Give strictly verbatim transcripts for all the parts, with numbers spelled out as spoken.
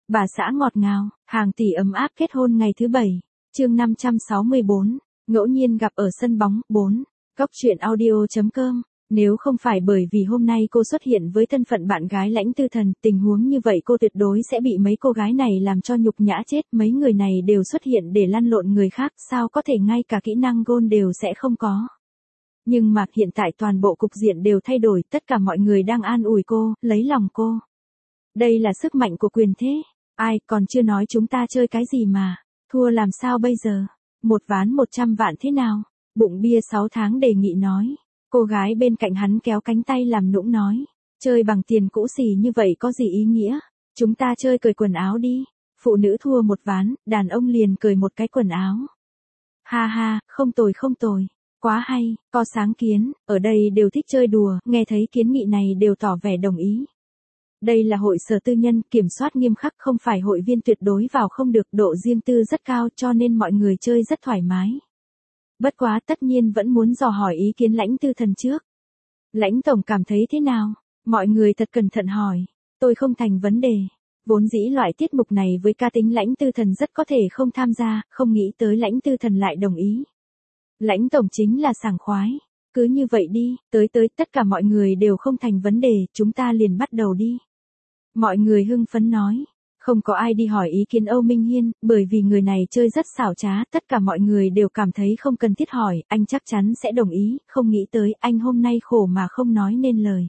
Bà xã ngọt ngào, hàng tỷ ấm áp kết hôn ngày thứ bảy. Chương năm trăm sáu mươi bốn, ngẫu nhiên gặp ở sân bóng. bốn. Cóc truyện audio chấm com. Nếu không phải bởi vì hôm nay cô xuất hiện với thân phận bạn gái Lãnh Tư Thần, tình huống như vậy cô tuyệt đối sẽ bị mấy cô gái này làm cho nhục nhã chết. Mấy người này đều xuất hiện để lăn lộn người khác, sao có thể ngay cả kỹ năng gôn đều sẽ không có. Nhưng mà hiện tại toàn bộ cục diện đều thay đổi, tất cả mọi người đang an ủi cô, lấy lòng cô. Đây là sức mạnh của quyền thế. Ai, còn chưa nói chúng ta chơi cái gì mà. Thua làm sao bây giờ? Một ván một trăm vạn thế nào? Bụng bia sáu tháng đề nghị nói. Cô gái bên cạnh hắn kéo cánh tay làm nũng nói. Chơi bằng tiền cũ xì như vậy có gì ý nghĩa? Chúng ta chơi cởi quần áo đi. Phụ nữ thua một ván, đàn ông liền cởi một cái quần áo. Ha ha, không tồi không tồi. Quá hay, có sáng kiến, ở đây đều thích chơi đùa, nghe thấy kiến nghị này đều tỏ vẻ đồng ý. Đây là hội sở tư nhân, kiểm soát nghiêm khắc, không phải hội viên tuyệt đối vào không được, độ riêng tư rất cao cho nên mọi người chơi rất thoải mái. Bất quá tất nhiên vẫn muốn dò hỏi ý kiến Lãnh Tư Thần trước. Lãnh Tổng cảm thấy thế nào? Mọi người thật cẩn thận hỏi. Tôi không thành vấn đề. Vốn dĩ loại tiết mục này với cá tính Lãnh Tư Thần rất có thể không tham gia, không nghĩ tới Lãnh Tư Thần lại đồng ý. Lãnh Tổng chính là sảng khoái. Cứ như vậy đi, tới tới tất cả mọi người đều không thành vấn đề, chúng ta liền bắt đầu đi. Mọi người hưng phấn nói. Không có ai đi hỏi ý kiến Âu Minh Hiên, bởi vì người này chơi rất xảo trá, tất cả mọi người đều cảm thấy không cần thiết hỏi, anh chắc chắn sẽ đồng ý, không nghĩ tới anh hôm nay khổ mà không nói nên lời.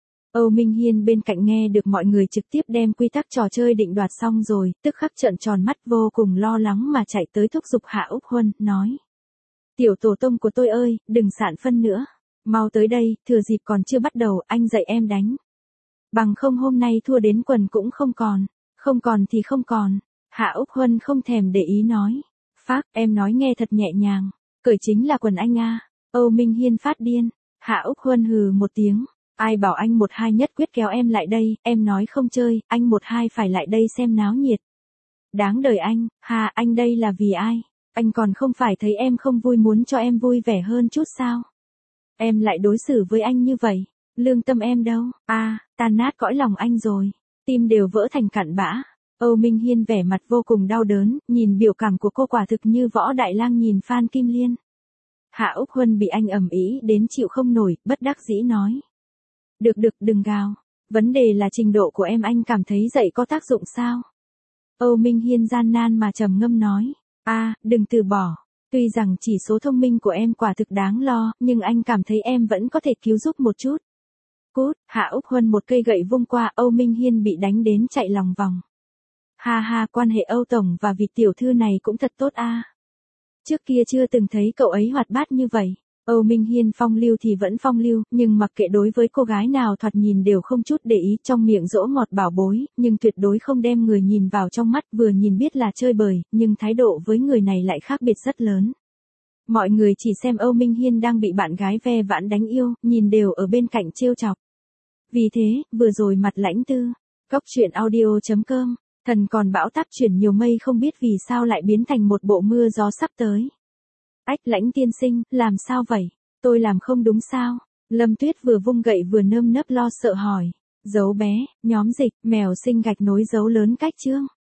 Âu Minh Hiên bên cạnh nghe được mọi người trực tiếp đem quy tắc trò chơi định đoạt xong rồi, tức khắc trợn tròn mắt vô cùng lo lắng mà chạy tới thúc giục Hạ Úc Huân, nói. Tiểu tổ tông của tôi ơi, đừng sạn phân nữa. Mau tới đây, thừa dịp còn chưa bắt đầu, anh dạy em đánh. Bằng không hôm nay thua đến quần cũng không còn. Không còn thì không còn. Hạ Úc Huân không thèm để ý nói. Phác, em nói nghe thật nhẹ nhàng. Cởi chính là quần anh a. Âu Minh Hiên phát điên. Hạ Úc Huân hừ một tiếng. Ai bảo anh một hai nhất quyết kéo em lại đây, em nói không chơi, anh một hai phải lại đây xem náo nhiệt. Đáng đời anh, hà anh đây là vì ai? Anh còn không phải thấy em không vui muốn cho em vui vẻ hơn chút sao? Em lại đối xử với anh như vậy, lương tâm em đâu? A, à, tan nát cõi lòng anh rồi. Tim đều vỡ thành cặn bã. Âu Minh Hiên vẻ mặt vô cùng đau đớn, nhìn biểu cảm của cô quả thực như Võ Đại Lang nhìn Phan Kim Liên. Hạ Úc Huân bị anh ầm ĩ đến chịu không nổi, bất đắc dĩ nói. Được được, đừng gào. Vấn đề là trình độ của em anh cảm thấy dạy có tác dụng sao? Âu Minh Hiên gian nan mà trầm ngâm nói. A, à, đừng từ bỏ. Tuy rằng chỉ số thông minh của em quả thực đáng lo, nhưng anh cảm thấy em vẫn có thể cứu giúp một chút. Cút, Hạ Úc Huân một cây gậy vung qua, Âu Minh Hiên bị đánh đến chạy lòng vòng. Ha ha, quan hệ Âu Tổng và vị tiểu thư này cũng thật tốt a. À. Trước kia chưa từng thấy cậu ấy hoạt bát như vậy. Âu Minh Hiên phong lưu thì vẫn phong lưu, nhưng mặc kệ đối với cô gái nào thoạt nhìn đều không chút để ý, trong miệng dỗ ngọt bảo bối, nhưng tuyệt đối không đem người nhìn vào trong mắt, vừa nhìn biết là chơi bời, nhưng thái độ với người này lại khác biệt rất lớn. Mọi người chỉ xem Âu Minh Hiên đang bị bạn gái ve vãn đánh yêu, nhìn đều ở bên cạnh trêu chọc. Vì thế, vừa rồi mặt Lãnh Tư, cóc truyện audio chấm com, thần còn bão táp chuyển nhiều mây không biết vì sao lại biến thành một bộ mưa gió sắp tới. Ách, Lãnh tiên sinh, làm sao vậy? Tôi làm không đúng sao? Lâm Tuyết vừa vung gậy vừa nơm nớp lo sợ hỏi. Dấu bé, nhóm dịch, mèo sinh gạch nối dấu lớn cách chương.